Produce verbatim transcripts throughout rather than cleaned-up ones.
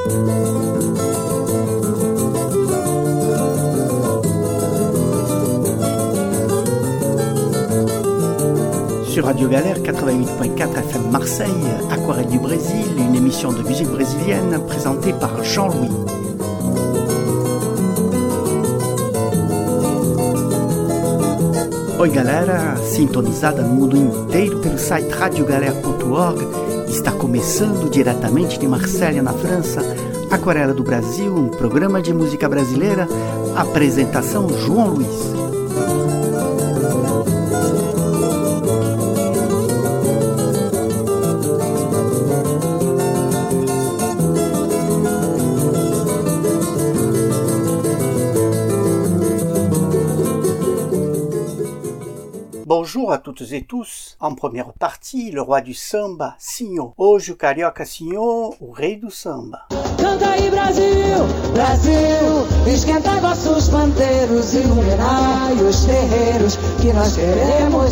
Sur Radio Galère quatre-vingt-huit point quatre F M Marseille, Aquarelle du Brésil, une émission de musique brésilienne présentée par Jean-Louis. Oi galera, sintonizada no mundo inteiro pelo site radio galera ponto org, está começando diretamente de Marselha, na França, Aquarela do Brasil, um programa de música brasileira, apresentação João Luiz. Bonjour à toutes et tous. En première partie, le roi du samba, Sinhô. Hoje o carioca Sinhô, o rei do samba. Canta aí Brasil, Brasil, esquenta vossos pandeiros, iluminai os terreiros, que nós queremos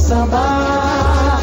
sambar.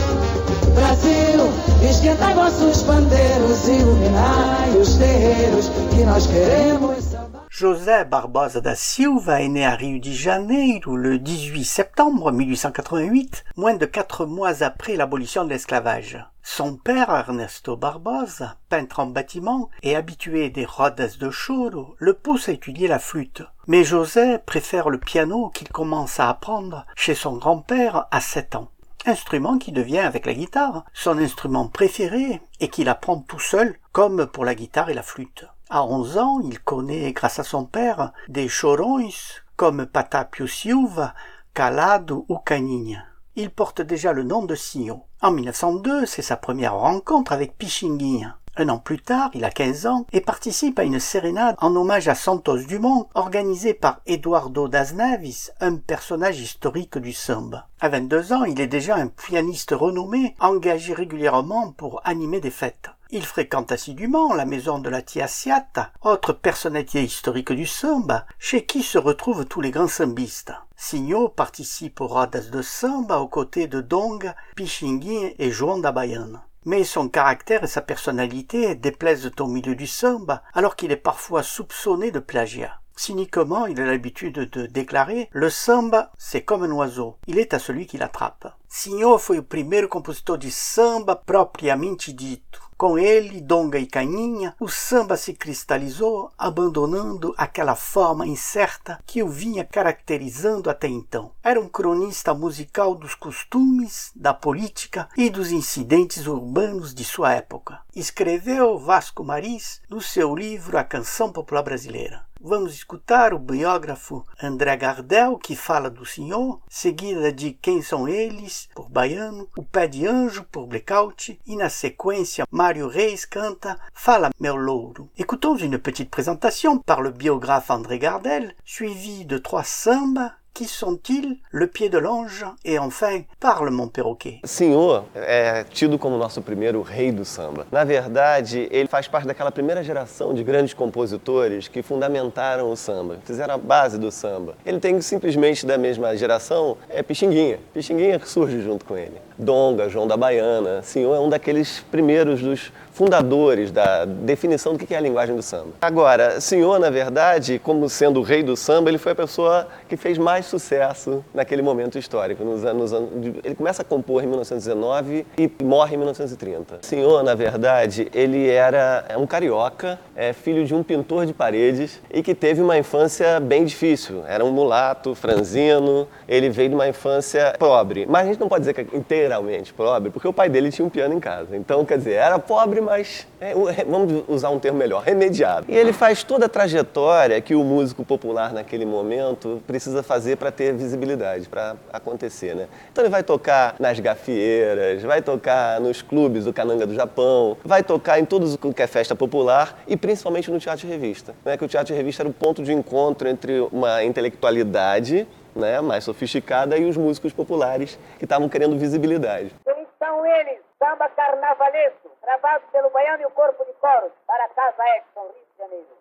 Brasil, esquenta vossos pandeiros, iluminai os terreiros, que nós queremos sambar. José Barbosa da Silva est né à Rio de Janeiro le dix-huit septembre mille huit cent quatre-vingt-huit, moins de quatre mois après l'abolition de l'esclavage. Son père, Ernesto Barbosa, peintre en bâtiment et habitué des rodas de choro, le pousse à étudier la flûte. Mais José préfère le piano qu'il commence à apprendre chez son grand-père à sept ans. Instrument qui devient, avec la guitare, son instrument préféré et qu'il apprend tout seul, comme pour la guitare et la flûte. À onze ans, il connaît, grâce à son père, des chorões comme Patapio Silva, Calado ou Caninha. Il porte déjà le nom de Sinhô. En mille neuf cent deux, c'est sa première rencontre avec Pixinguinha. Un an plus tard, il a quinze ans et participe à une sérénade en hommage à Santos Dumont, organisée par Eduardo das Neves, un personnage historique du samba. À vingt-deux ans, il est déjà un pianiste renommé, engagé régulièrement pour animer des fêtes. Il fréquente assidûment la maison de la Tia Ciata, autre personnalité historique du samba, chez qui se retrouvent tous les grands sambistes. Sinhô participe aux rodas de samba aux côtés de Donga, Pixinguinha et João da Baiana. Mais son caractère et sa personnalité déplaisent au milieu du samba, alors qu'il est parfois soupçonné de plagiat. Cyniquement, il a l'habitude de déclarer « Le samba, c'est comme un oiseau, il est à celui qui l'attrape ». Sinhô foi o primeiro compositor de samba propriamente dito. Com ele, Donga e Caninha, o samba se cristalizou, abandonando aquela forma incerta que o vinha caracterizando até então. Era um cronista musical dos costumes, da política e dos incidentes urbanos de sua época. Escreveu Vasco Maris no seu livro A Canção Popular Brasileira. Vamos escutar o biógrafo André Gardel, que fala do Sinhô, seguida de Quem São Eles, por Baiano, O Pé de Anjo, por Blackout, e na sequência, Mário Reis canta Fala Meu Louro. Écoutons une petite présentation par le biographe André Gardel, suivi de trois sambas. Qui sont-ils? Le Pied de l'Ange et enfin Parle Mon Perroquet. Sinhô é tido como nosso primeiro rei do samba. Na verdade, ele faz parte daquela primeira geração de grandes compositores que fundamentaram o samba, fizeram a base do samba. Ele tem simplesmente da mesma geração, é Pixinguinha. Pixinguinha que surge junto com ele. Donga, João da Baiana. Sinhô é um daqueles primeiros dos fundadores da definição do que é a linguagem do samba. Agora, Sinhô, na verdade, como sendo o rei do samba, ele foi a pessoa que fez mais sucesso naquele momento histórico. Nos anos, ele começa a compor em mil novecentos e dezenove e morre em mil novecentos e trinta. Sinhô, na verdade, ele era um carioca, é, filho de um pintor de paredes e que teve uma infância bem difícil. Era um mulato, franzino, ele veio de uma infância pobre. Mas a gente não pode dizer que é inteiramente pobre, porque o pai dele tinha um piano em casa. Então, quer dizer, era pobre, mas, é, vamos usar um termo melhor, remediado. E ele faz toda a trajetória que o músico popular naquele momento precisa fazer para ter visibilidade, para acontecer, né? Então ele vai tocar nas gafieiras, vai tocar nos clubes do Cananga do Japão, vai tocar em tudo o que é festa popular e principalmente no Teatro de Revista, né? Que o Teatro de Revista era o ponto de encontro entre uma intelectualidade, né, mais sofisticada e os músicos populares que estavam querendo visibilidade. Quem são eles? Samba carnavalesco, gravado pelo Baiano e o Corpo de Coros, para a Casa Exxon, Rio de Janeiro.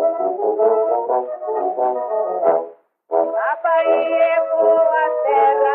A Bahia é boa terra,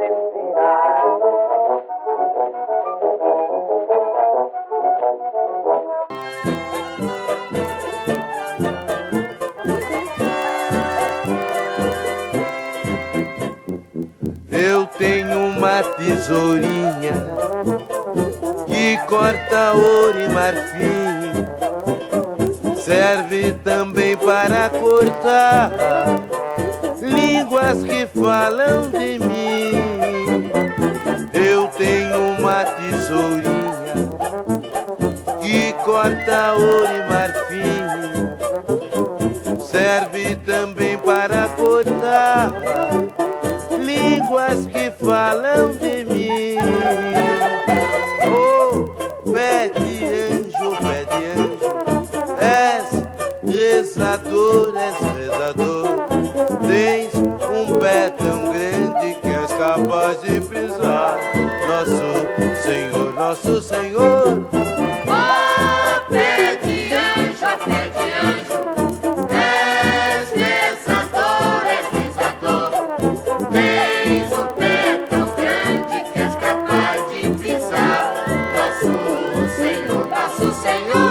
Eu tenho uma tesourinha que corta ouro e marfim, serve também para cortar línguas que falam de mim. Eu tenho uma tesourinha que corta ouro e marfim, serve também para cortar línguas que falam de mim. Oh, pé de anjo, pé de anjo, és rezador, és rezador. Tens um pé tão grande que és capaz de pisar nosso Senhor, nosso Senhor. Oh, pé de anjo, pé de anjo, és rezador, és rezador. Tens um pé tão grande que és capaz de pisar nosso Senhor, nosso Senhor.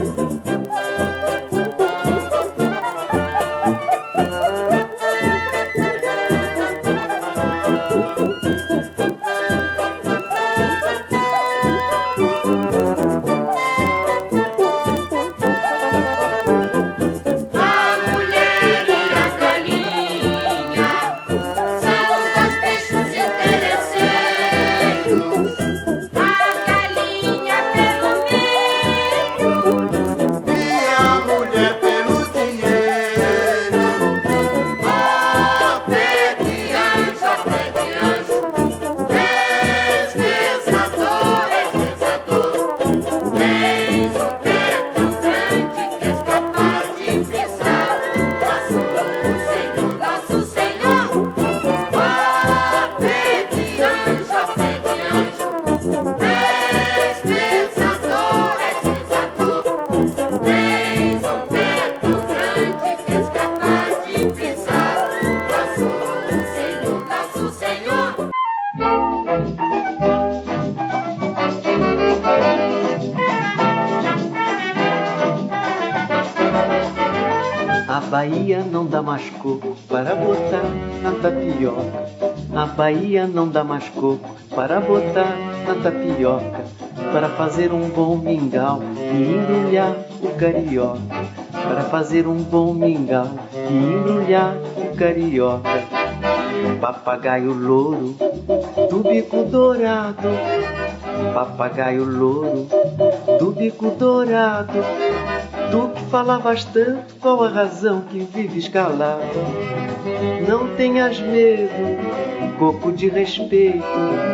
Bahia não dá mais coco para botar na tapioca. A Bahia não dá mais coco para botar na tapioca. Para fazer um bom mingau e embrulhar o carioca. Para fazer um bom mingau e embrulhar o carioca. Papagaio louro do bico dourado. Papagaio louro do bico dourado. Tu que falavas tanto, qual a razão que vives calado? Não tenhas medo, coco de respeito.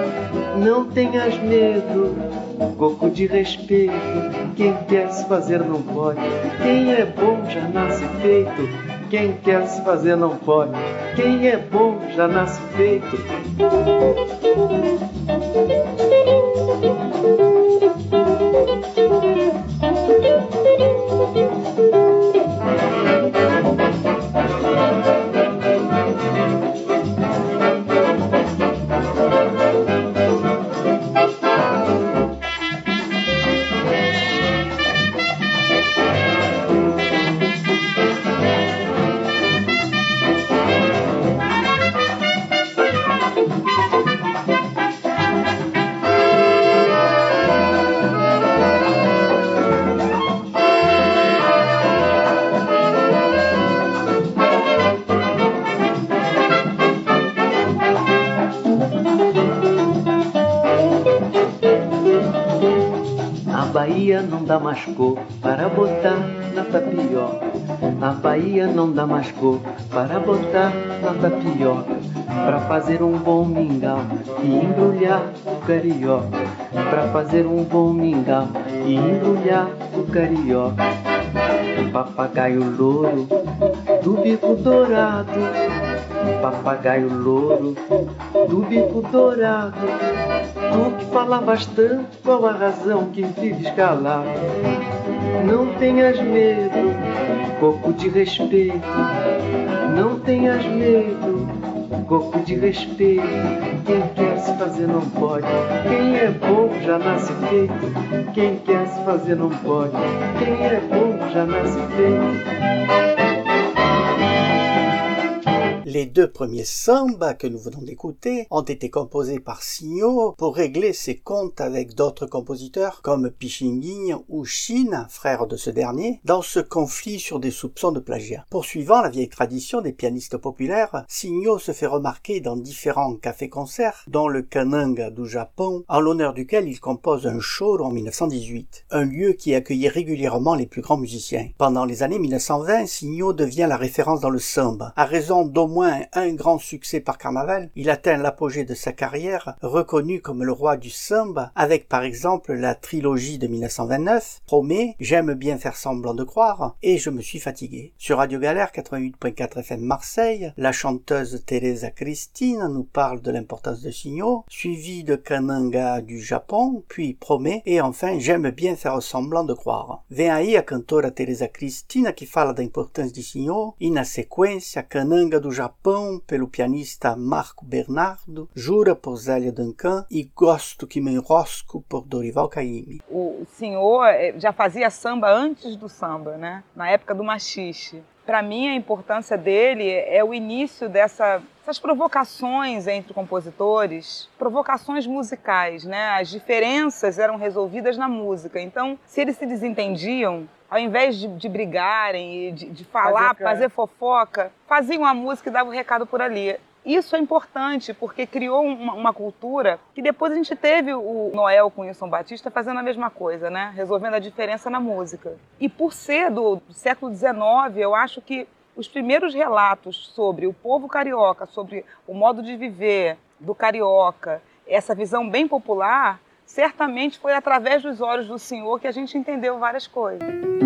Não tenhas medo, coco de respeito. Quem quer se fazer não pode. Quem é bom já nasce feito. Quem quer se fazer não pode. Quem é bom já nasce feito. Bahia não dá mais coco para botar na tapioca. A Bahia não dá mais coco para botar na tapioca. Para fazer um bom mingau e embrulhar o carioca. Para fazer um bom mingau e embrulhar o carioca. Papagaio louro do bico dourado. Papagaio louro do bico dourado. Tu que falavas tanto, qual a razão que vives calado? Não tenhas medo, coco de respeito. Não tenhas medo, coco de respeito. Quem fazer não pode. Quem é bobo já nasce feito. Quem quer se fazer não pode. Quem é bobo já nasce feito. Les deux premiers sambas que nous venons d'écouter ont été composés par Sinho pour régler ses comptes avec d'autres compositeurs comme Pichinguinha ou Chine, frère de ce dernier, dans ce conflit sur des soupçons de plagiat. Poursuivant la vieille tradition des pianistes populaires, Sinho se fait remarquer dans différents cafés-concerts, dont le Kananga du Japon, en l'honneur duquel il compose un show en mille neuf cent dix-huit, un lieu qui accueillait régulièrement les plus grands musiciens. Pendant les années mille neuf cent vingt, Sinho devient la référence dans le samba, à raison d'au moins un grand succès par carnaval. Il atteint l'apogée de sa carrière, reconnu comme le roi du samba, avec par exemple la trilogie de mille neuf cent vingt-neuf, Promets, J'aime bien faire semblant de croire, et Je me suis fatigué. Sur Radio Galère quatre-vingt-huit virgule quatre F M Marseille, la chanteuse Teresa Cristina nous parle de l'importance de Sinho, suivi de Kananga du Japon, puis Promets, et enfin J'aime bien faire semblant de croire. Vem aí a cantora Teresa Cristina que fala da importância de Sinho, e na sequência Kananga do Japão pelo pianista Marco Bernardo, Jura por Zélia Duncan e Gosto que me enrosco por Dorival Caymmi. O senhor já fazia samba antes do samba, né? Na época do machixe. Para mim, a importância dele é o início dessa, dessas provocações entre compositores, provocações musicais, né? As diferenças eram resolvidas na música. Então, se eles se desentendiam, ao invés de, de brigarem e de, de falar, fazer, fazer fofoca, faziam a música e davam o recado por ali. Isso é importante porque criou uma, uma cultura que depois a gente teve o Noel com o Wilson Batista fazendo a mesma coisa, né? Resolvendo a diferença na música. E por ser do, do século dezenove, eu acho que os primeiros relatos sobre o povo carioca, sobre o modo de viver do carioca, essa visão bem popular, certamente foi através dos olhos do senhor que a gente entendeu várias coisas.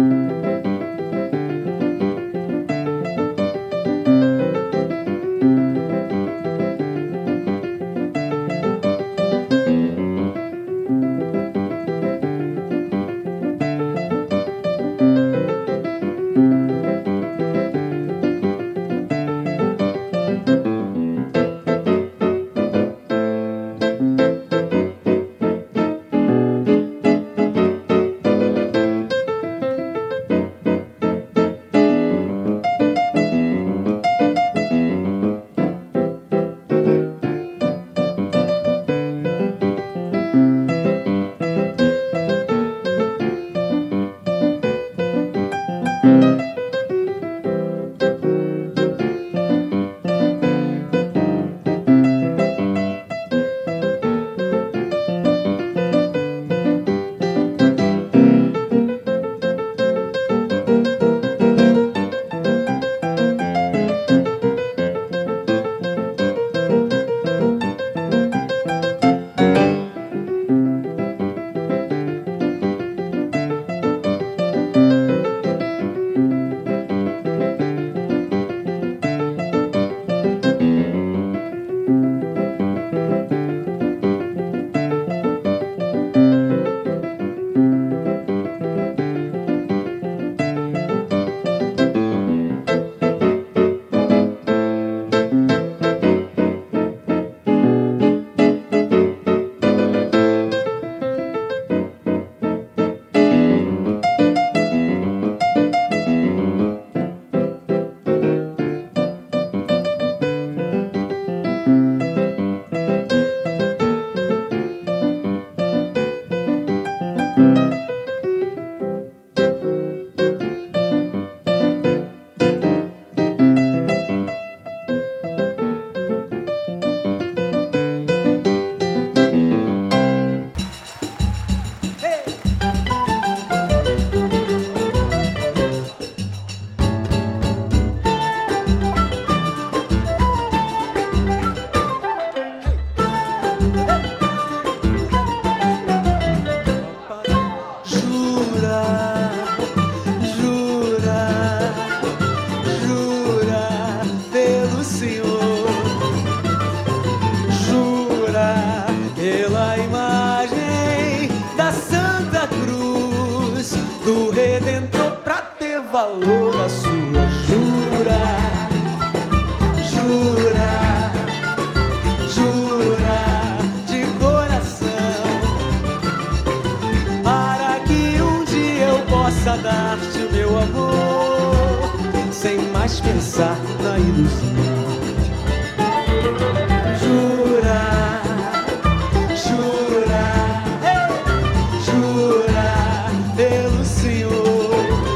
valor a sua jura, jura, jura de mais pensar na ilusão. Jurar, jurar, jurar pelo Senhor,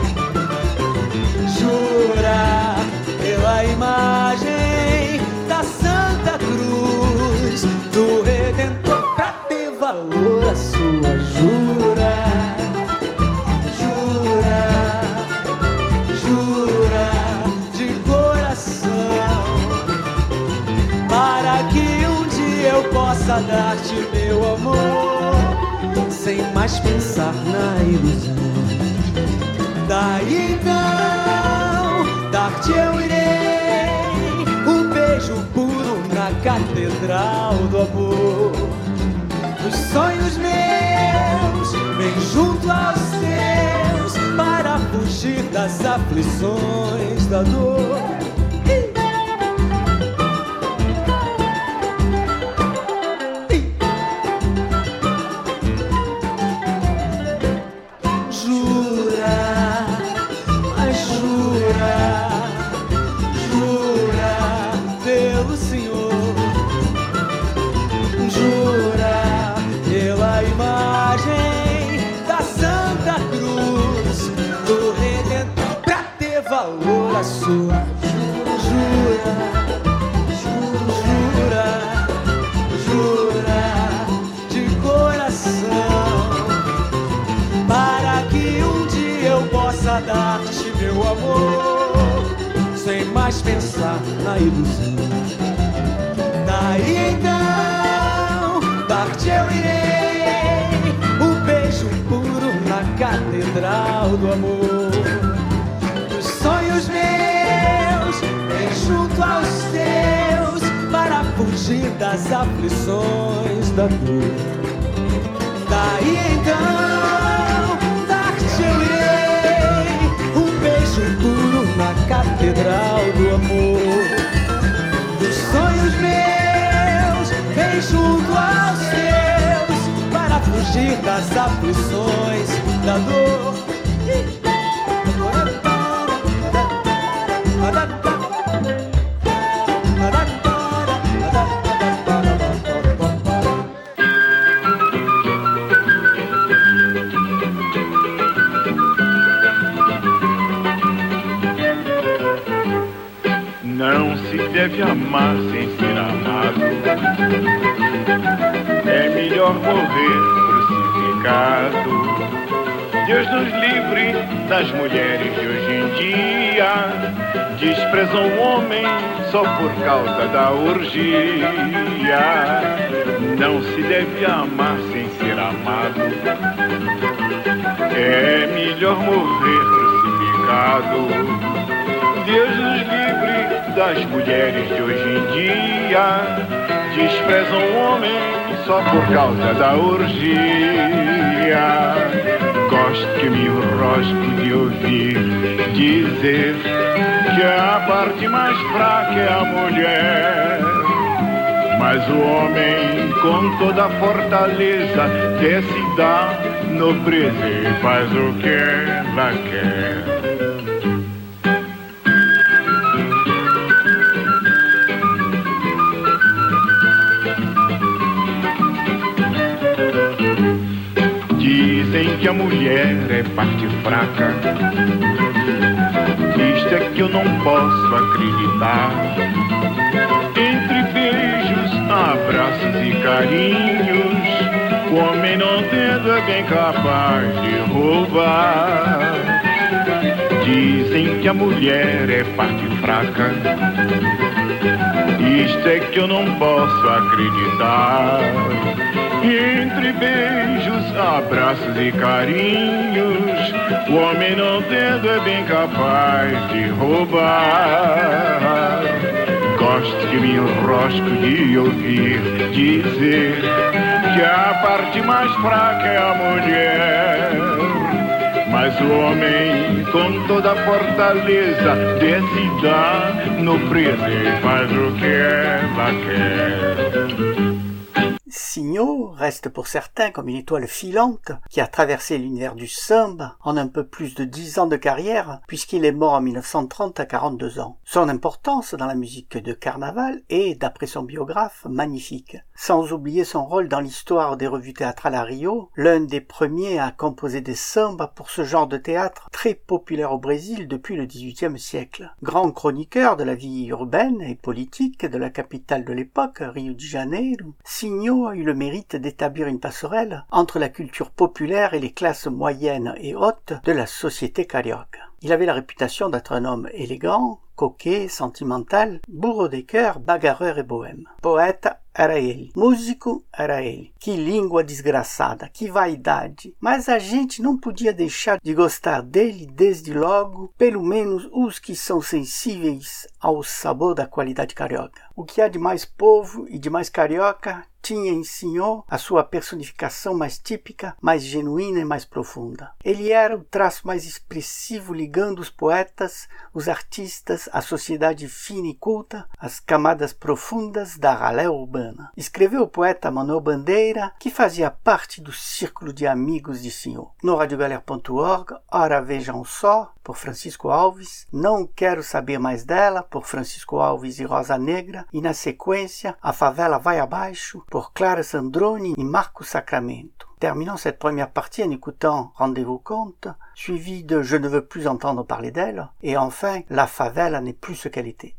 jurar pela imagem da Santa Cruz do Redentor, pra ter valor a sua jura, jurar, jurar de coração, para que um dia eu possa dar-te meu amor, sem mais pensar na ilusão. Daí então, dar-te eu irei um beijo puro na catedral do amor. Os sonhos meus, vem junto aos teus, para fugir das aflições da dor. Valor a sua jura, jura, jura de coração, para que um dia eu possa dar-te meu amor, sem mais pensar na ilusão. Daí então, dar-te eu irei um beijo puro na catedral do amor. Sonhos meus, vem junto aos teus, para fugir das aflições da dor. Daí então, dar-te eu irei um beijo puro na catedral do amor. Dos sonhos meus, vem junto aos teus, para fugir das aflições da dor. Não se deve amar sem ser amado. É melhor morrer crucificado. Deus nos livre das mulheres de hoje em dia, desprezam o homem só por causa da orgia. Não se deve amar sem ser amado. É melhor morrer crucificado. Deus nos livre das mulheres de hoje em dia, desprezam o homem só por causa da orgia. Gosto que me enrosco de ouvir dizer que a parte mais fraca é a mulher, mas o homem com toda a fortaleza desce e dá nobreza e faz o que ela quer. Dizem que a mulher é parte fraca. Isto é que eu não posso acreditar. Entre beijos, abraços e carinhos, o homem não tendo é bem capaz de roubar. Dizem que a mulher é parte fraca. Isto é que eu não posso acreditar. Entre beijos, abraços e carinhos, o homem não tendo é bem capaz de roubar. Gosto que me enrosco de ouvir dizer que a parte mais fraca é a mulher, mas o homem com toda a fortaleza desce e dá nobreza e faz o que ela quer. Signo reste pour certains comme une étoile filante qui a traversé l'univers du samba en un peu plus de dix ans de carrière puisqu'il est mort en mille neuf cent trente à quarante-deux ans. Son importance dans la musique de carnaval est, d'après son biographe, magnifique. Sans oublier son rôle dans l'histoire des revues théâtrales à Rio, l'un des premiers à composer des sambas pour ce genre de théâtre très populaire au Brésil depuis le dix-huitième siècle. Grand chroniqueur de la vie urbaine et politique de la capitale de l'époque, Rio de Janeiro, Signo a eu le mérite d'établir une passerelle entre la culture populaire et les classes moyennes et hautes de la société carioca. Il avait la réputation d'être un homme élégant, coquet, sentimental, bourreau des cœurs, bagarreur et bohème. Poeta era ele, músico era ele. Que língua desgraçada, que vaidade! Mas a gente não podia deixar de gostar dele desde logo, pelo menos os que são sensíveis ao sabor da qualidade carioca. O que há de mais povo e de mais carioca tinha em Signo a sua personificação mais típica, mais genuína e mais profunda. Ele era o traço mais expressivo ligando os poetas, os artistas, a sociedade fina e culta, as camadas profundas da ralé urbana. Escreveu o poeta Manuel Bandeira, que fazia parte do círculo de amigos de Signo. No radiogalera ponto org, Ora Vejam Só, por Francisco Alves, Não Quero Saber Mais Dela, por Francisco Alves e Rosa Negra, e na sequência, A Favela Vai Abaixo, por Clara Sandrone et Marco Sacramento. Terminons cette première partie en écoutant Rendez-vous compte, suivi de Je ne veux plus entendre parler d'elle, et enfin La favela n'est plus ce qu'elle était.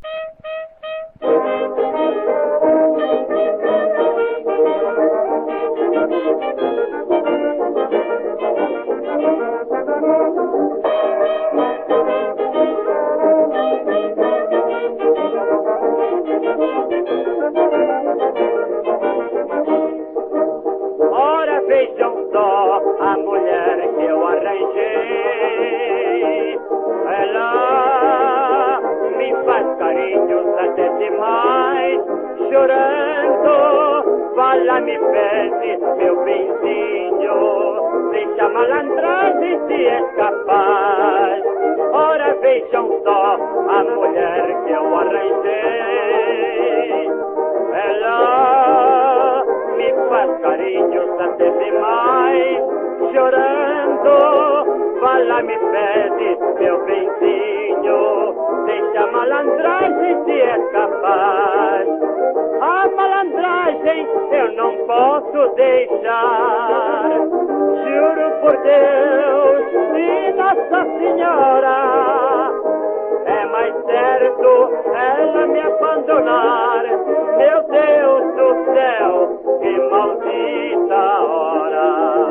Vejam só a mulher que eu arranjei. Ela me faz carinhos até demais. Chorando, fala, me pede, meu benzinho. Deixa a malandragem se escapar. Ora vejam só a mulher que eu arranjei. Ela me faz carinhos até demais, chorando, fala, me pede, meu benzinho, deixa a malandragem se escapar. A malandragem eu não posso deixar, juro por Deus e Nossa Senhora, é mais certo ela me abandonar. Meu Deus do céu, que maldita hora.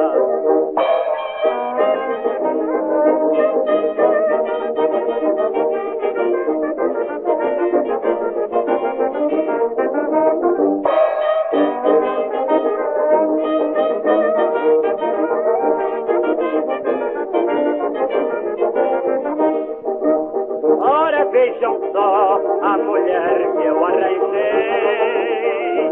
Ora vejam só a mulher que eu arranjei.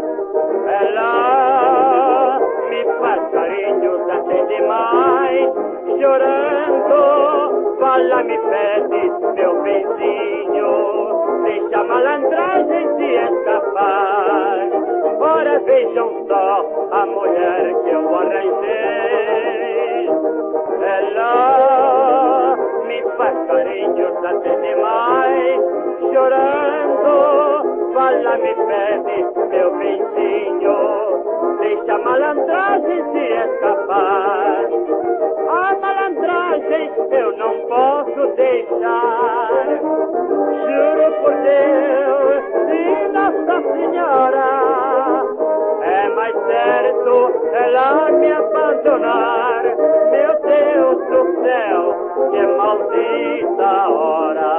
Ela me faz carinhos até demais, chorando, fala, me pede, meu benzinho, deixa a malandragem se escapar. Ora vejam só a mulher que eu arranjei. Ela me faz carinhos até demais, chorando, fala, me pede, meu benzinho, deixa a malandragem se escapar. A malandragem eu não posso deixar, juro por Deus e Nossa Senhora, é mais certo ela me abandonar. Meu Deus do céu, que maldita hora.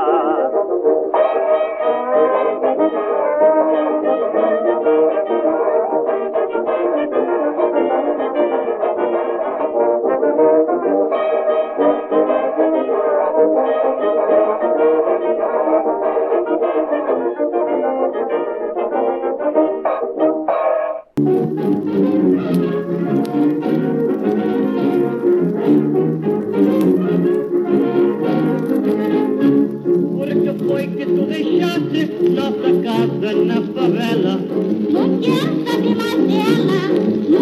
Foi que tu deixaste nossa casa na favela. Não quero saber mais dela.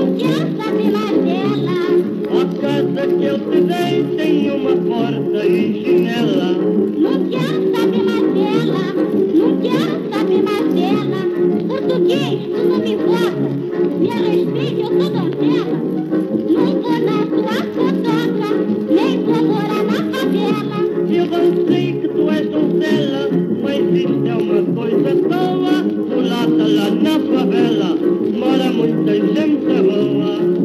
sou donzela, não vou na tua cotoca, nem vou morar na favela. Eu bem sei que tu és donzela, mas isto é uma coisa boa. Mulata lá na favela, mora muita gente boa.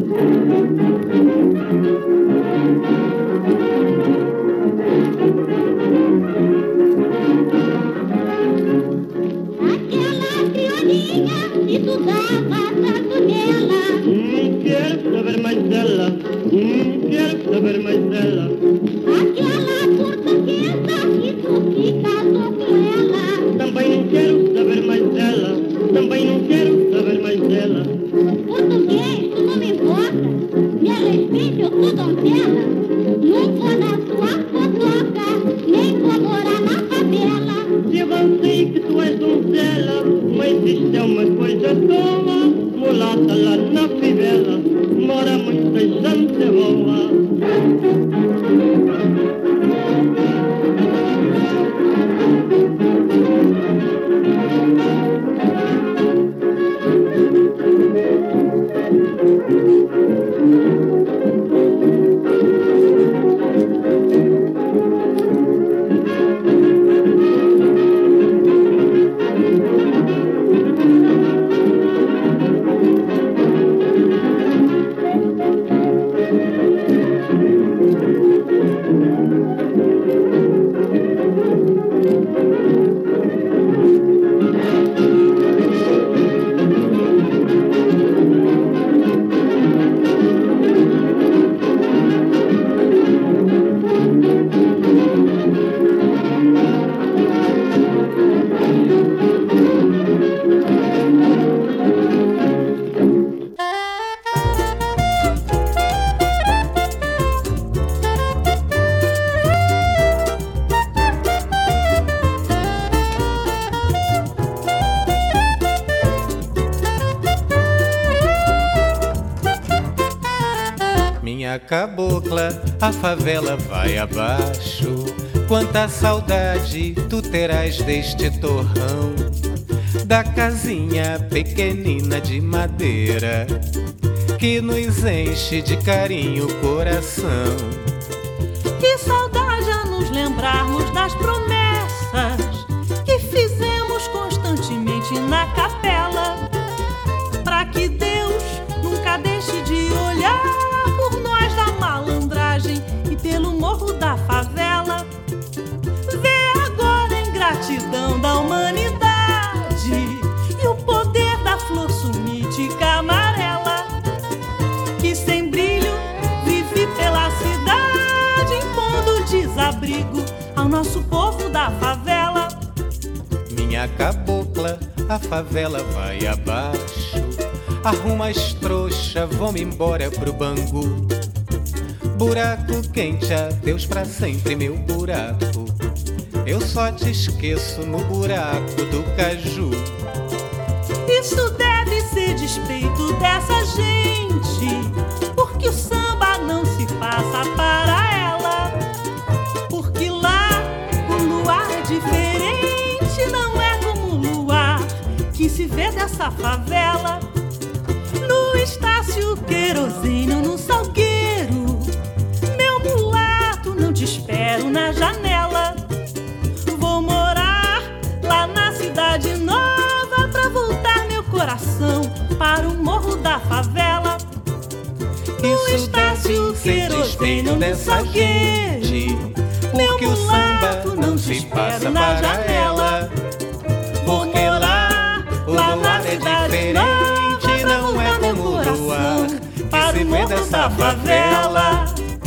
Aquela criolinha estudava tanto nela. Hum, quero saber mais dela, hum, quero saber mais dela. Aquela portuguesa que tu se casou com ela. Também não quero saber mais dela, também não quero saber mais dela. Português, tu não me importa, me respeite, eu sou donzela. Não vou na tua cotoca, nem vou morar na favela. Eu bem sei que tu és donzela, mas isto é uma coisa boa. Mulata lá na favela, mora muita gente boa. Cabocla, a favela vai abaixo. Quanta saudade tu terás deste torrão, da casinha pequenina de madeira que nos enche de carinho o coração. Que saudade a nos lembrarmos das promessas que fizemos constantemente na capela, pra que Deus nunca deixe de olhar por nós da malandragem e pelo morro da favela. Vê agora a ingratidão da humanidade e o poder da flor sunítica amarela, que sem brilho vive pela cidade, impondo desabrigo ao nosso povo da favela. Minha cabocla, a favela vai abaixo. Arruma as trouxas, vamos embora pro Bangu. Buraco quente, adeus pra sempre, meu buraco. Eu só te esqueço no buraco do caju. Isso deve ser despeito dessa gente, porque o samba não se passa para ela. Porque lá o luar é diferente, não é como o luar que se vê dessa favela. No Estácio, querosínio no salgueiro, meu mulato, não te espero na janela. Vou morar lá na cidade nova pra voltar meu coração para o morro da favela. No Estácio, querosínio no salgueiro, porque o samba não se passa para ela. Porque lá o luar é diferente, não é como o luar que se vê dessa favela.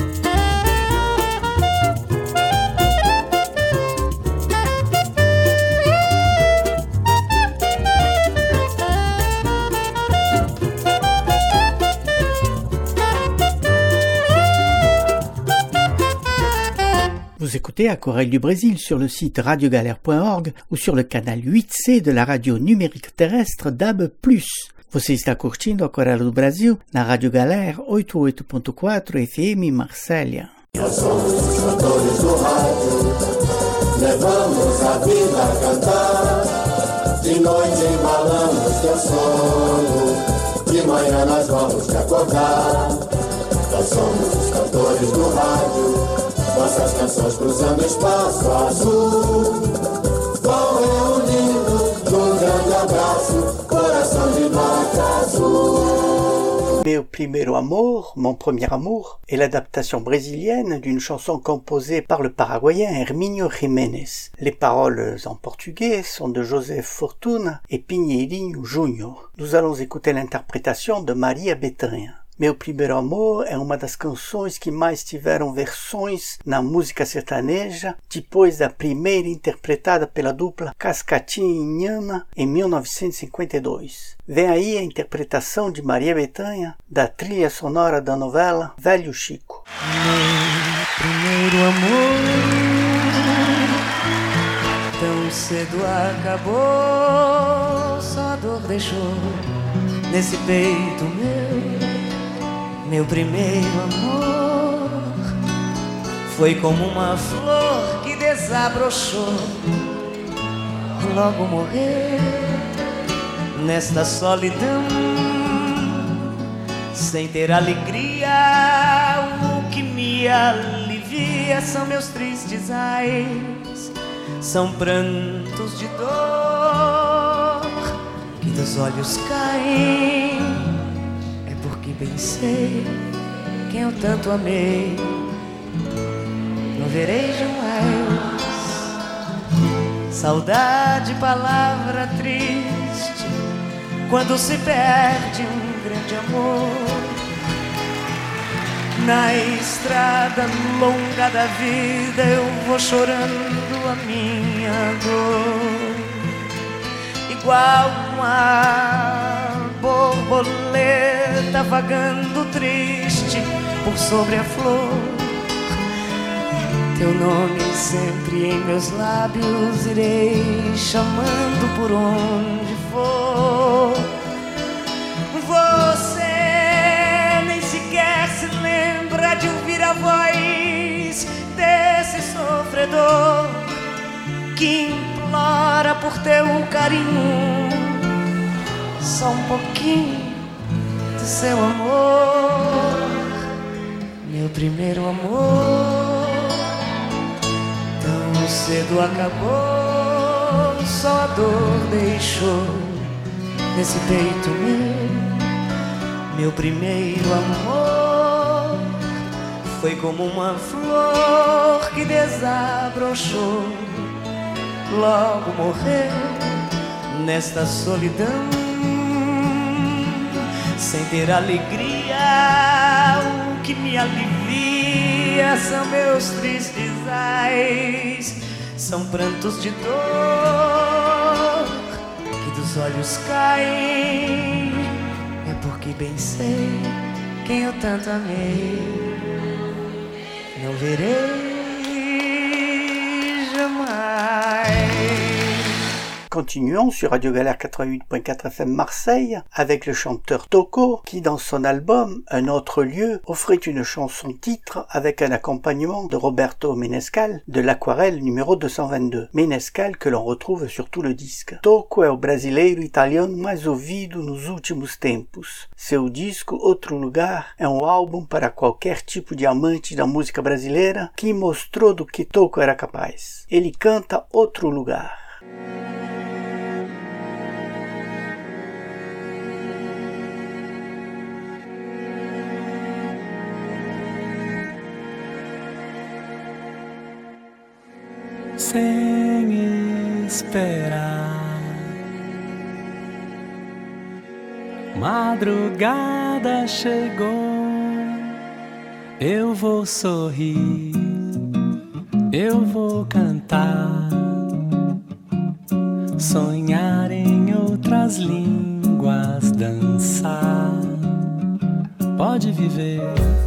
Vous écoutez Aquarelle du Brésil sur le site radio galère point org ou sur le canal huit C de la radio numérique terrestre D A B plus. Você está curtindo Aquarelle do Brasil na Rádio Galera oitenta e oito ponto quatro F M Marsella. Nós somos os cantores do rádio, levamos a vida a cantar, de noite embalamos teu sono, de manhã nós vamos te acordar. Nós somos os cantores do rádio, nossas canções cruzando espaço azul. Vão reunindo num grande abraço, coração de nota azul. Meu primeiro amour, mon premier amour, est l'adaptation brésilienne d'une chanson composée par le Paraguayen Herminio Jiménez. Les paroles en portugais sont de José Fortuna et Pinheirinho Júnior. Nous allons écouter l'interprétation de Maria Bethânia. Meu Primeiro Amor é uma das canções que mais tiveram versões na música sertaneja, depois da primeira interpretada pela dupla Cascatinha e Inhana em mil novecentos e cinquenta e dois. Vem aí a interpretação de Maria Bethânia da trilha sonora da novela Velho Chico. Meu primeiro amor tão cedo acabou, só a dor deixou nesse peito meu. Meu primeiro amor foi como uma flor que desabrochou, logo morrer nesta solidão, sem ter alegria. O que me alivia são meus tristes ais, são prantos de dor que dos olhos caem. Bem sei quem eu tanto amei, não verei jamais. Saudade, palavra triste, quando se perde um grande amor. Na estrada longa da vida eu vou chorando a minha dor, igual uma borboleta vagando triste por sobre a flor. Teu nome sempre em meus lábios irei chamando por onde for. Você nem sequer se lembra de ouvir a voz desse sofredor que implora por teu carinho, só um pouquinho do seu amor. Meu primeiro amor tão cedo acabou, só a dor deixou nesse peito meu. Meu primeiro amor foi como uma flor que desabrochou, logo morreu nesta solidão, sem ter alegria. O que me alivia são meus tristes ais, são prantos de dor que dos olhos caem. É porque bem sei quem eu tanto amei, não verei jamais. Continuons sur Radio Galère quatre-vingt-huit point quatre F M Marseille avec le chanteur Toco qui dans son album Un autre lieu offrait une chanson titre avec un accompagnement de Roberto Menescal de l'Aquarelle numéro deux cent vingt-deux. Menescal que l'on retrouve sur tout le disque. Toco é o brasileiro italiano mais ouvido nos últimos tempos. Seu disco Outro Lugar é um álbum para qualquer tipo de amante da música brasileira que mostrou do que Toco era capaz. Ele canta Outro Lugar. Sem esperar, madrugada chegou, eu vou sorrir, eu vou cantar, sonhar em outras línguas, dançar, pode viver,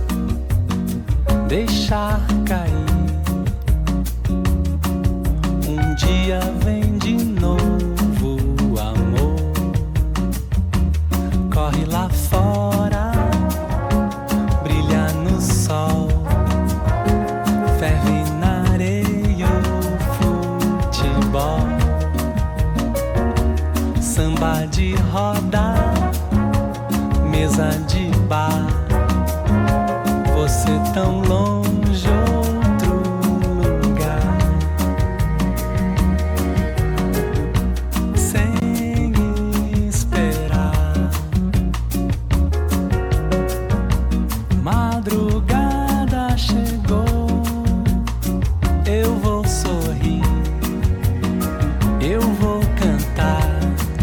deixar cair. Um dia vem de novo o amor, corre lá fora, brilha no sol, ferve na areia o futebol, samba de roda, tão longe outro lugar, sem esperar. Madrugada chegou, eu vou sorrir, eu vou cantar,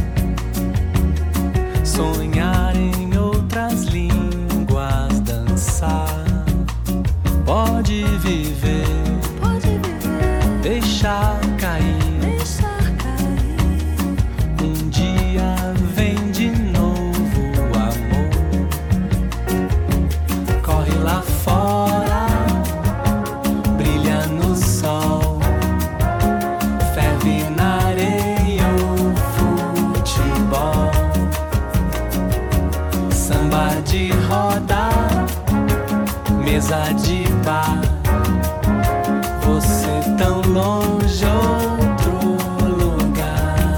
sonhar em outras línguas, dançar. Pode viver, pode viver, deixar cair, deixar cair. Um dia vem de novo o amor. Corre lá fora, brilha no sol, ferve na areia o futebol. Samba de roda, mesa de bar, você tão longe outro lugar.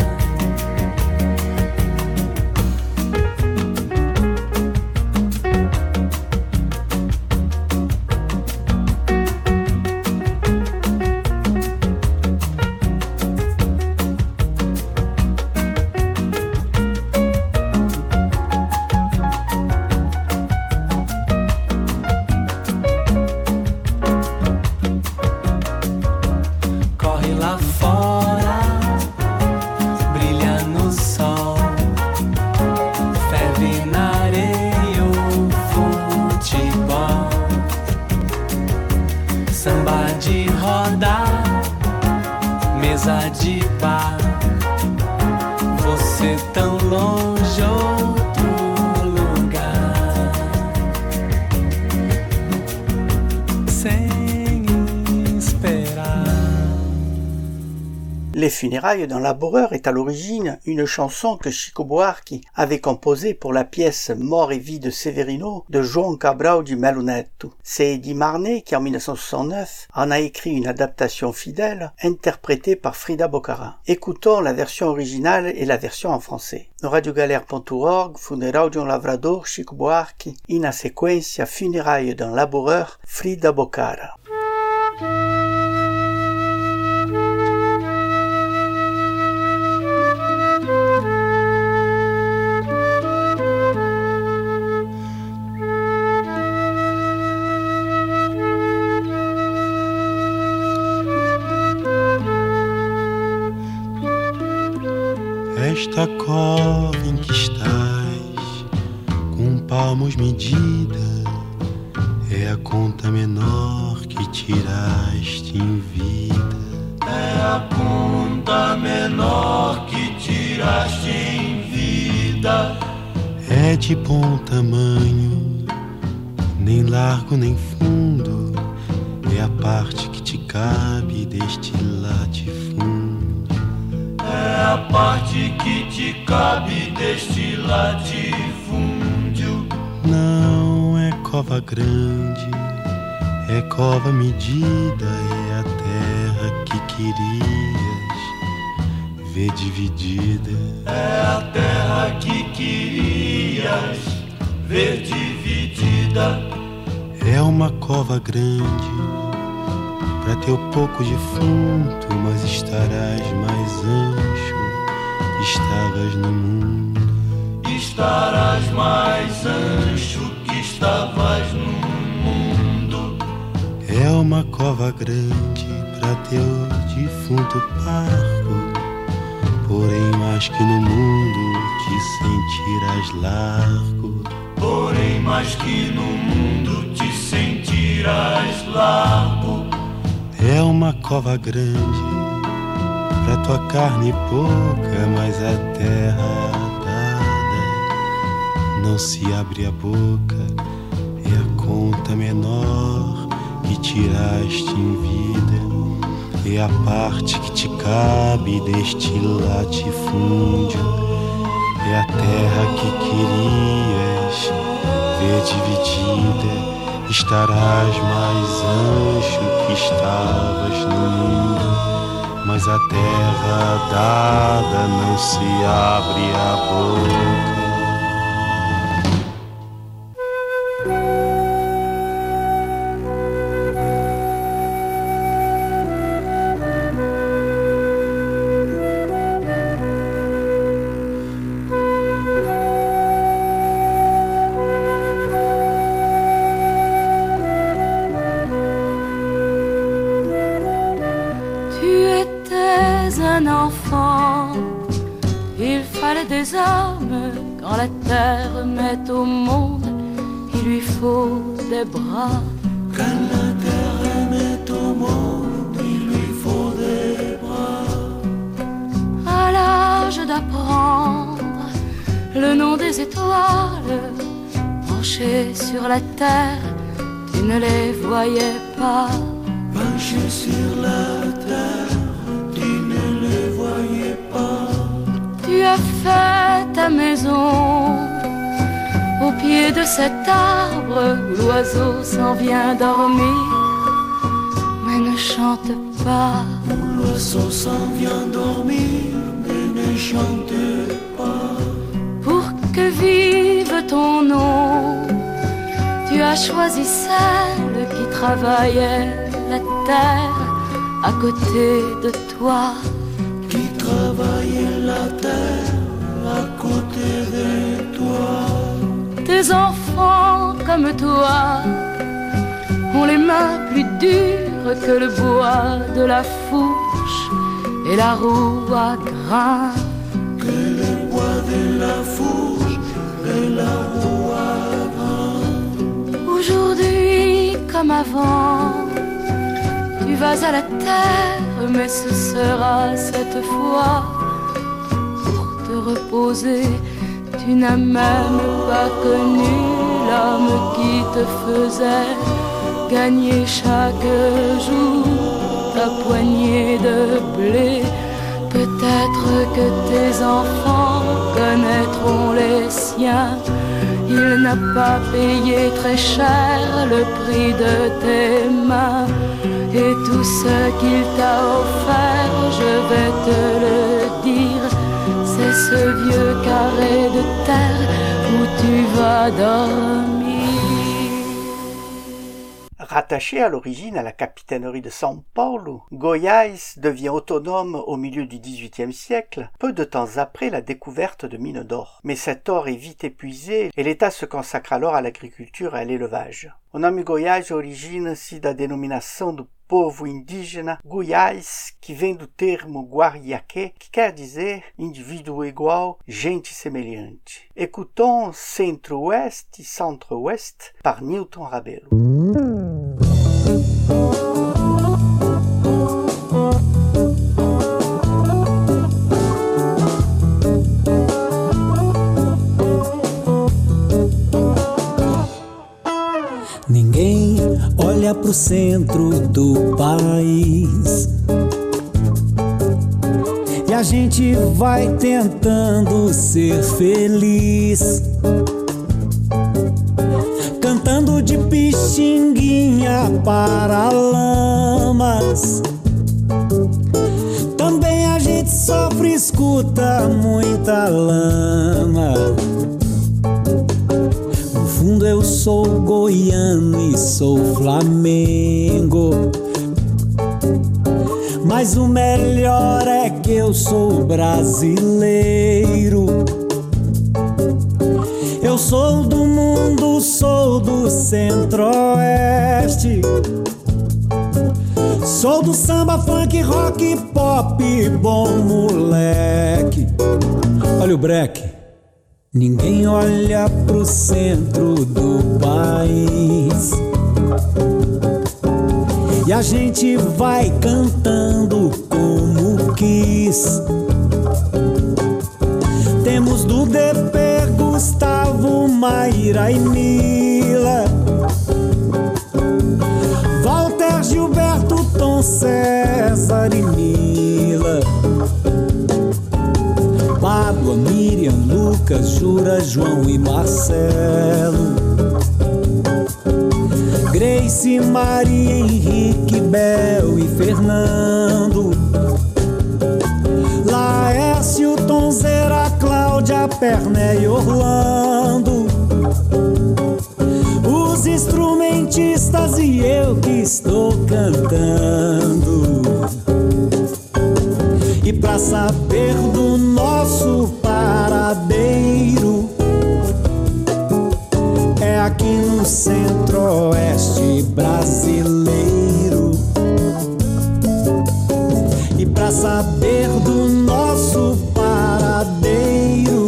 Corre lá fora, brilha no sol, ferve na areia o futebol. Samba de roda, mesa de bar, você tão longe outro lugar, sem esperar. Les funérailles d'un laboureur est à l'origine une chanson que Chico Buarque avait composée pour la pièce Mort et vie de Severino de João Cabral de Melo Neto. C'est Eddie Marnay qui en mille neuf cent soixante-neuf en a écrit une adaptation fidèle interprétée par Frida Boccara. Écoutons la version originale et la version en français. No radiogalère ponto org, Funeral de um Lavrador, Chico Buarque, e na sequência Funérailles d'un laboureur, Frida Boccara. Esta cova em que estás, com palmos medida, é a conta menor que tiraste em vida. É a conta menor que tiraste em vida. É de bom tamanho, nem largo nem fundo, é a parte que te cabe deste latifúndio. É a parte que te cabe deste latifúndio. Não é cova grande, é cova medida, é a terra que querias ver dividida. É a terra que querias ver dividida. É uma cova grande, pra teu pouco defunto, mas estarás mais ancho que estavas no mundo. Estarás mais ancho que estavas no mundo. É uma cova grande pra teu defunto parco, porém mais que no mundo te sentirás largo. Porém mais que no mundo te sentirás largo. É uma cova grande pra tua carne pouca, mas a terra dada não se abre a boca. É a conta menor que tiraste em vida, é a parte que te cabe deste latifúndio. É a terra que querias ver dividida. Estarás mais ancho que estavas no mundo, mas a terra dada não se abre a boca. des hommes, quand la terre met au monde, il lui faut des bras. Quand la terre met au monde, il lui faut des bras. À l'âge d'apprendre le nom des étoiles, penchées sur la terre, tu ne les voyais pas. Penchées sur la terre, tu ne les voyais pas. Tu as fait ta maison au pied de cet arbre où l'oiseau s'en vient dormir, mais ne chante pas. Où l'oiseau s'en vient dormir, mais ne chante pas. Pour que vive ton nom, tu as choisi celle qui travaillait la terre à côté de toi. Qui travaillait la terre à côté de toi. Tes enfants comme toi ont les mains plus dures que le bois de la fourche et la roue à grains. Que le bois de la fourche et la roue à grains. Aujourd'hui comme avant, tu vas à la terre, mais ce sera cette fois pour te reposer. Tu n'as même pas connu l'homme qui te faisait gagner chaque jour ta poignée de blé. Peut-être que tes enfants connaîtront les siens. Il n'a pas payé très cher le prix de tes mains. Et tout ce qu'il t'a offert, je vais te le dire, c'est ce vieux carré de terre où tu vas dormir. Rattaché à l'origine à la capitainerie de São Paulo, Goiás devient autonome au milieu du dix-huitième siècle, peu de temps après la découverte de mines d'or. Mais cet or est vite épuisé et l'État se consacre alors à l'agriculture et à l'élevage. O nome Goiás origina-se da denominação do povo indígena Goiás, que vem do termo guariaquê, que quer dizer indivíduo igual, gente semelhante. Écoutons Centro-Ouest e Centro-Ouest par Newton Rabelo. Ninguém olha pro centro do país e a gente vai tentando ser feliz, cantando de pixinguinha para lamas. Também a gente sofre, escuta muita lama. No fundo eu sou goiano e sou Flamengo, mas o melhor é que eu sou brasileiro. Eu sou do mundo, sou do Centro-Oeste, sou do samba, funk, rock, pop, bom moleque. Olha o breque. Ninguém olha pro centro do país e a gente vai cantando como quis. Temos do D P Gustavo, Maíra e Mila, Walter, Gilberto, Tom, César e Mila, Pádua, Miriam, Lucas, Jura, João e Marcelo, Grace, Maria, Henrique, Bel e Fernando, Laércio, Tonzeira, Cláudia, Perné e Orlando, os instrumentistas e eu que estou cantando. E pra saber do nosso paradeiro, é aqui no Centro-Oeste brasileiro. E pra saber do nosso paradeiro,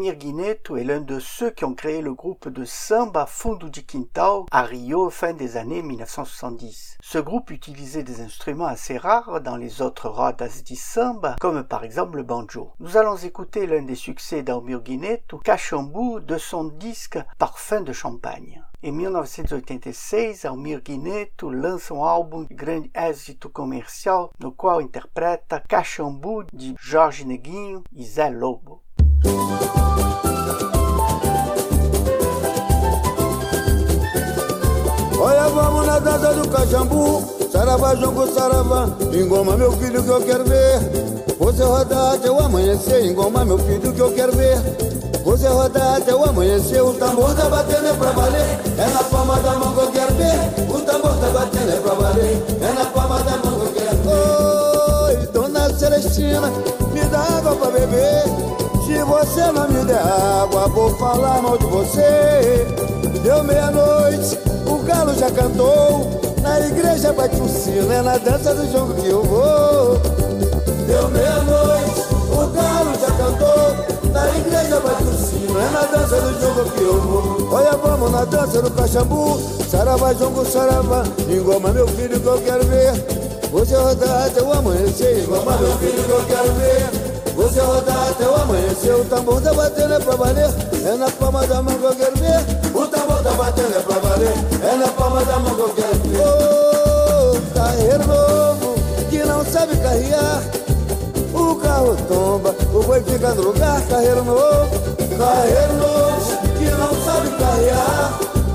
Almir Guineto est l'un de ceux qui ont créé le groupe de samba Fundo de Quintal à Rio fin des années mille neuf cent soixante-dix. Ce groupe utilisait des instruments assez rares dans les autres rodas de samba, comme par exemple le banjo. Nous allons écouter l'un des succès d'Almir Guineto, Cachambu, de son disque Parfum de Champagne. Em mil novecentos e oitenta e seis, Almir Guineto lança um álbum de grande êxito comercial, no qual interpreta Cachambu de Jorge Neguinho e Zé Lobo. Olha, vamos na dança do Cachambu, saravá, jongo, saravá, engoma meu filho que eu quero ver. Você rodar até o amanhecer, engoma meu filho que eu quero ver. Você rodar até o amanhecer, o tambor tá batendo é pra valer. É na palma da mão que eu quero ver, o tambor tá batendo é pra valer. É na palma da mão que eu quero ver. Oi, dona Celestina, me dá água pra beber. Se você não me der água, vou falar mal de você. Deu meia-noite, o galo já cantou, na igreja bate o sino, é na dança do jogo que eu vou. Deu meia-noite, o galo já cantou, na igreja bate o sino, é na dança do jogo que eu vou. Olha, vamos na dança do Cachambu, saravá, jongo, saravá, engoma meu filho que eu quero ver. Você rodar até o amanhecer, engoma meu filho que eu quero ver. Você rodar até o amanhecer, o tambor tá batendo é pra valer. É na palma da mão que eu quero ver. O tambor tá batendo é pra valer. É na palma da mão que eu quero ver. Ô, oh, carreiro novo que não sabe carrear, o carro tomba, o boi fica no lugar. Carreiro novo, carreiro novo que não sabe carrear,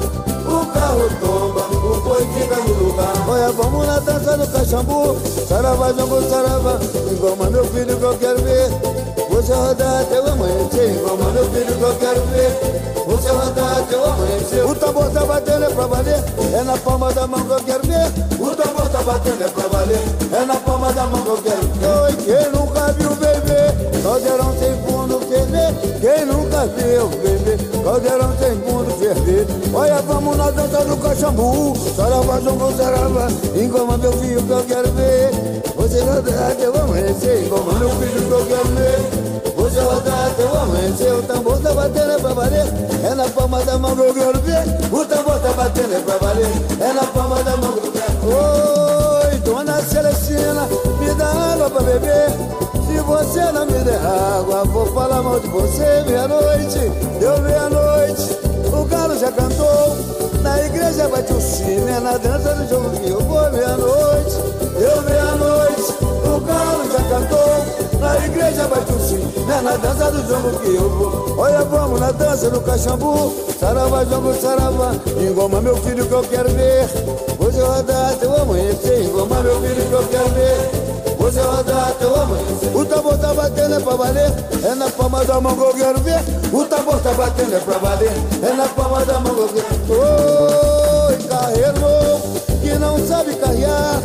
o carro tomba, o boi fica no lugar. Olha, vamos na dança do Cachambu, saravá, jongo, saravá, engoma meu filho que eu quero ver. Você rodar até o amanhecer, engoma meu filho que eu quero ver. Você rodar até o amanhecer, o tambor tá batendo é pra valer. É na palma da mão que eu quero ver. O tambor tá batendo é pra valer. É na palma da mão que eu quero ver. Oi, quem nunca viu bebê, caldeirão sem fundo ferver. Quem nunca viu bebê, caldeirão sem fundo ferver. Olha, vamos na dança do Cachambu, saravá, jongo, saravá, engoma meu filho que eu quero ver. Você rodar até o amanhecer, engoma meu filho que eu quero ver. Você rodar até o amanhecer, o tambor tá batendo é pra valer. É na palma da mão que eu quero ver. O tambor tá batendo é pra valer. É na palma da mão que eu quero ver. Oi, dona Celestina, me dá água pra beber. Se você não me der água, vou falar mal de você. Meia-noite, deu meia-noite, o galo já cantou, na igreja bate o sino, é na dança do jogo que eu vou. Meia-noite, deu meia-noite, o galo já cantou, na igreja bate o sino, é na dança do jogo que eu vou. Olha, vamos na dança do Cachambu, saravá, jongo, saravá, engoma meu filho que eu quero ver. Você rodar até o amanhecer, engoma meu filho que eu quero ver. Você rodar até o amanhecer, o tambor tá batendo é pra valer. É na palma da mão que eu quero ver. O tambor tá batendo é pra valer. É na palma da mão que eu quero ver. Oi, carreiro novo que não sabe carrear,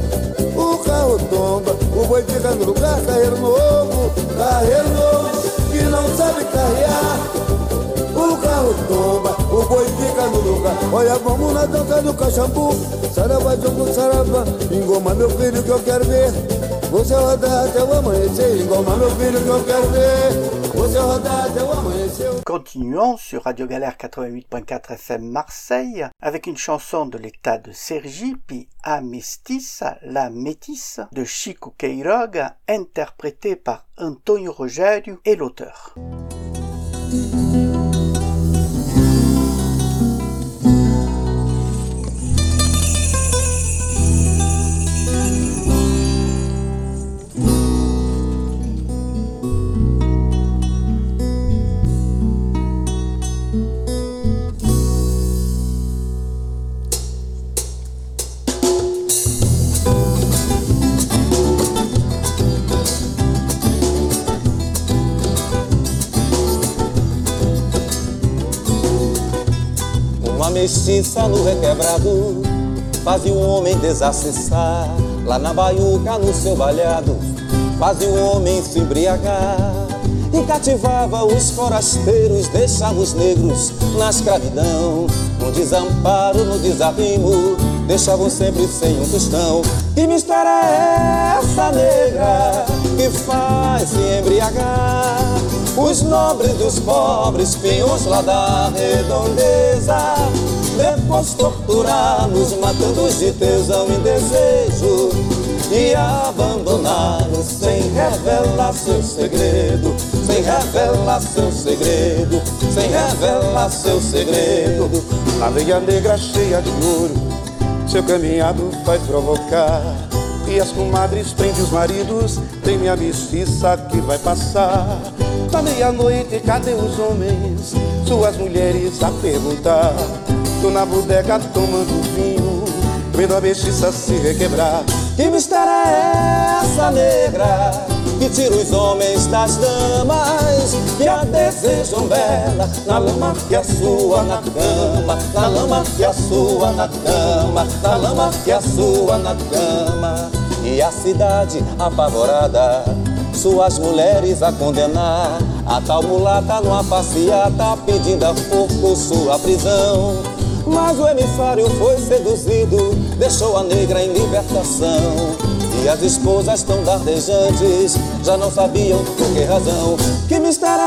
o carro tomba, o boi fica no lugar. Carreiro novo, carreiro novo que não sabe carrear, o carro tomba, o boi fica no lugar. Olha, vamos na dança do Cachambu, saravá, jongo, saravá, engoma meu filho que eu quero ver. Você rodar até o amanhecer, engoma meu filho que eu quero ver. Você rodar até o amanhecer. Continuons sur Radio Galère quatre-vingt-huit point quatre F M Marseille avec une chanson de l'état de Sergipe, A Mestiça, La Métisse, de Chico Queiroga, interprétée par Antonio Rogério et l'auteur. Uma mestiça no requebrado fazia o homem desacessar. Lá na baiuca, no seu balhado, fazia o homem se embriagar. E cativava os forasteiros, deixava os negros na escravidão. No desamparo, no desarrimo, deixavam sempre sem um tostão. Que mistério é essa, negra, que faz se embriagar? os nobres dos pobres, pinhos lá da redondeza, depois torturá-los, matando-os de tesão e desejo, e abandoná-los sem revelar seu segredo, sem revelar seu segredo, sem revelar seu segredo. A veia negra cheia de ouro, seu caminhado vai provocar, e as comadres prendem os maridos, tem minha mestiça que vai passar. Da meia-noite, cadê os homens? Suas mulheres a perguntar. Tô na bodega tomando vinho, vendo a mestiça se requebrar. Que mistério é essa, negra, que tira os homens das damas, que a desejam bela, na lama que a sua na cama, na lama que a sua na cama, na lama que a sua na cama. E a cidade apavorada, suas mulheres a condenar, a tal mulata numa passeata, pedindo a pouco sua prisão. Mas o emissário foi seduzido, deixou a negra em libertação. E as esposas tão dardejantes já não sabiam por que razão. Que mistério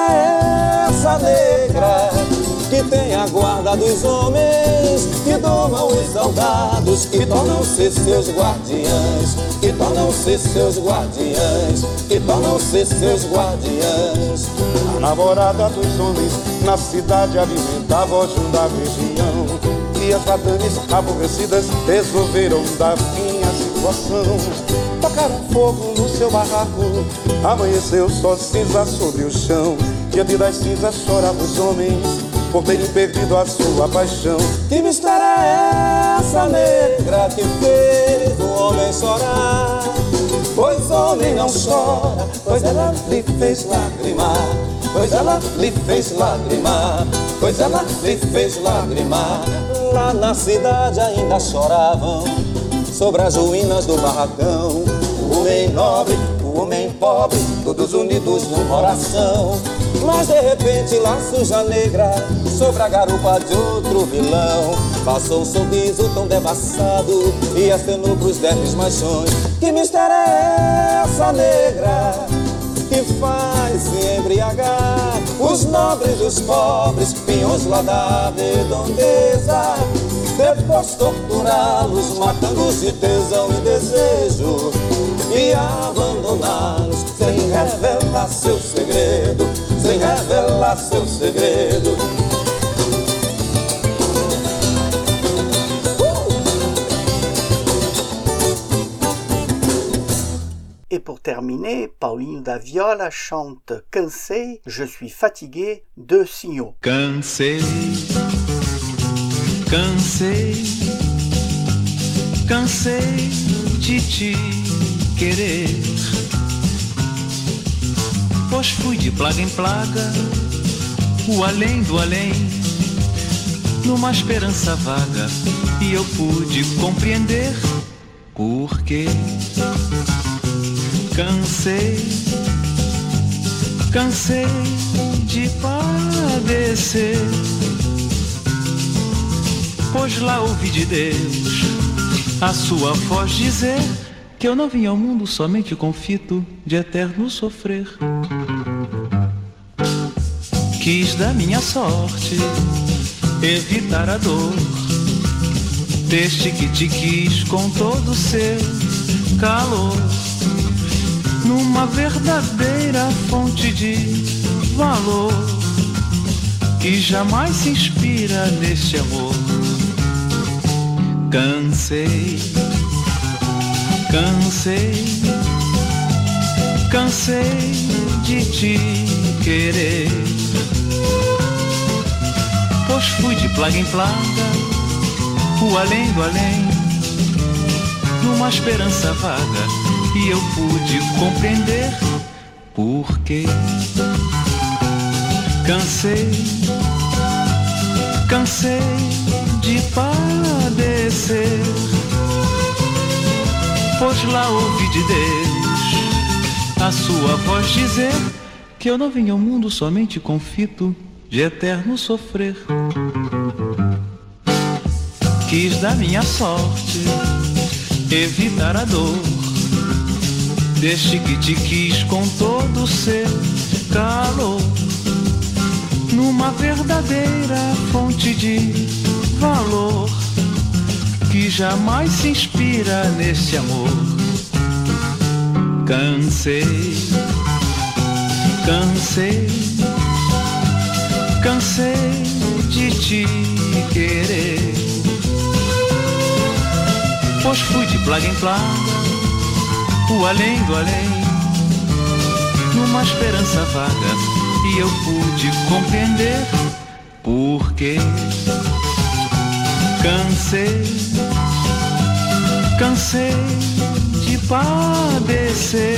é essa, negra, que tem a guarda dos homens, que domam os soldados, que tornam-se seus guardiães, que tornam-se seus guardiães, que tornam-se seus guardiães. A namorada dos homens na cidade alimenta a voz da região, e as madames aborrecidas resolveram dar fim à situação. Tocaram fogo no seu barraco, amanheceu só cinza sobre o chão. Diante das cinzas choravam os homens por terem perdido a sua paixão. Que mistério é essa, negra, que fez o homem chorar? Pois homem não chora, pois ela lhe fez lagrimar, pois ela lhe fez lagrimar, pois ela lhe fez lagrimar. Lá na cidade ainda choravam sobre as ruínas do barracão. O homem nobre, o homem pobre, todos unidos numa oração. Mas de repente lá surge a negra sobre a garupa de outro vilão. Passou um sorriso tão devassado e acenou pros débeis machões. Que mistério é essa, negra, que faz se embriagar os nobres dos pobres, pinhões lá da redondeza, depois torturá-los, matando-os de tesão e desejo, e abandoná-los sem revelar seu segredo, sem revelar seu segredo. Et pour terminer, Paulinho da Viola chante Cansei, je suis fatigué de Signaux. Cansei, cansei, cansei de te querer, pois fui de plaga em plaga, o além do além, numa esperança vaga, e eu pude compreender por quê. Cansei, cansei de padecer, pois lá ouvi de Deus a sua voz dizer que eu não vim ao mundo somente com fito de eterno sofrer. Quis da minha sorte evitar a dor deste que te quis com todo o seu calor, numa verdadeira fonte de valor que jamais se inspira neste amor. Cansei, cansei, cansei de te querer, pois fui de plaga em plaga, o além do além, numa esperança vaga, e eu pude compreender por quê. Cansei, cansei de padecer, pois lá ouvi de Deus a sua voz dizer que eu não vim ao mundo somente com fito de eterno sofrer. Quis da minha sorte evitar a dor deste que te quis com todo o seu calor numa verdadeira fonte de valor que jamais se inspira nesse amor. Cansei, cansei, cansei de te querer, pois fui de plaga em plaga, o além do além, numa esperança vaga, e eu pude compreender por quê. Cansei, cansei de padecer,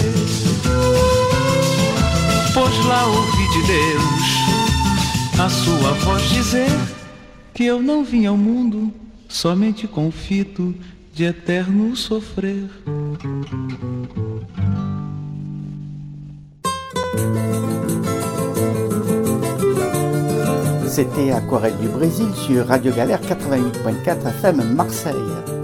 pois lá ouvi de Deus a sua voz dizer que eu não vim ao mundo somente com o fito de eterno sofrer. C'était Aquarelle du Brésil sur Radio Galère quatre-vingt-huit point quatre F M Marseille.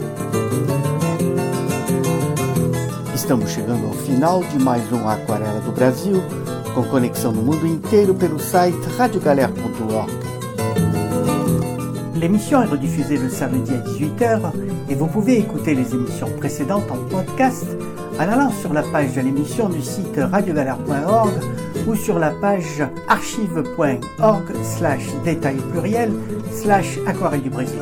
Estamos chegando ao final de mais um Aquarela do Brasil, com conexão no mundo inteiro pelo site radio galère point org. L'émission est rediffusée le samedi à dix-huit heures et vous pouvez écouter les émissions précédentes en podcast en allant sur la page de l'émission du site radio galère point org ou sur la page archive point org slash détail pluriel slash aquarelle du Brésil.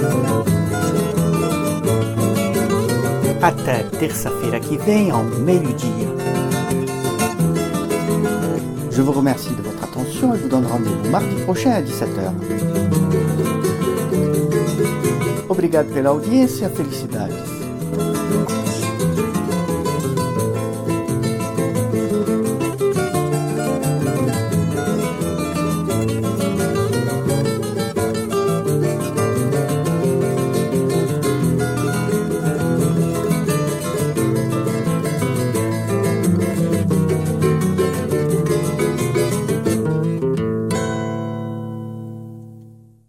Até terça-feira que vem, ao meio-dia. Je vous remercie de votre attention et vous donne rendez-vous mardi prochain à dix-sept heures. Obrigado pela audiência, felicidades.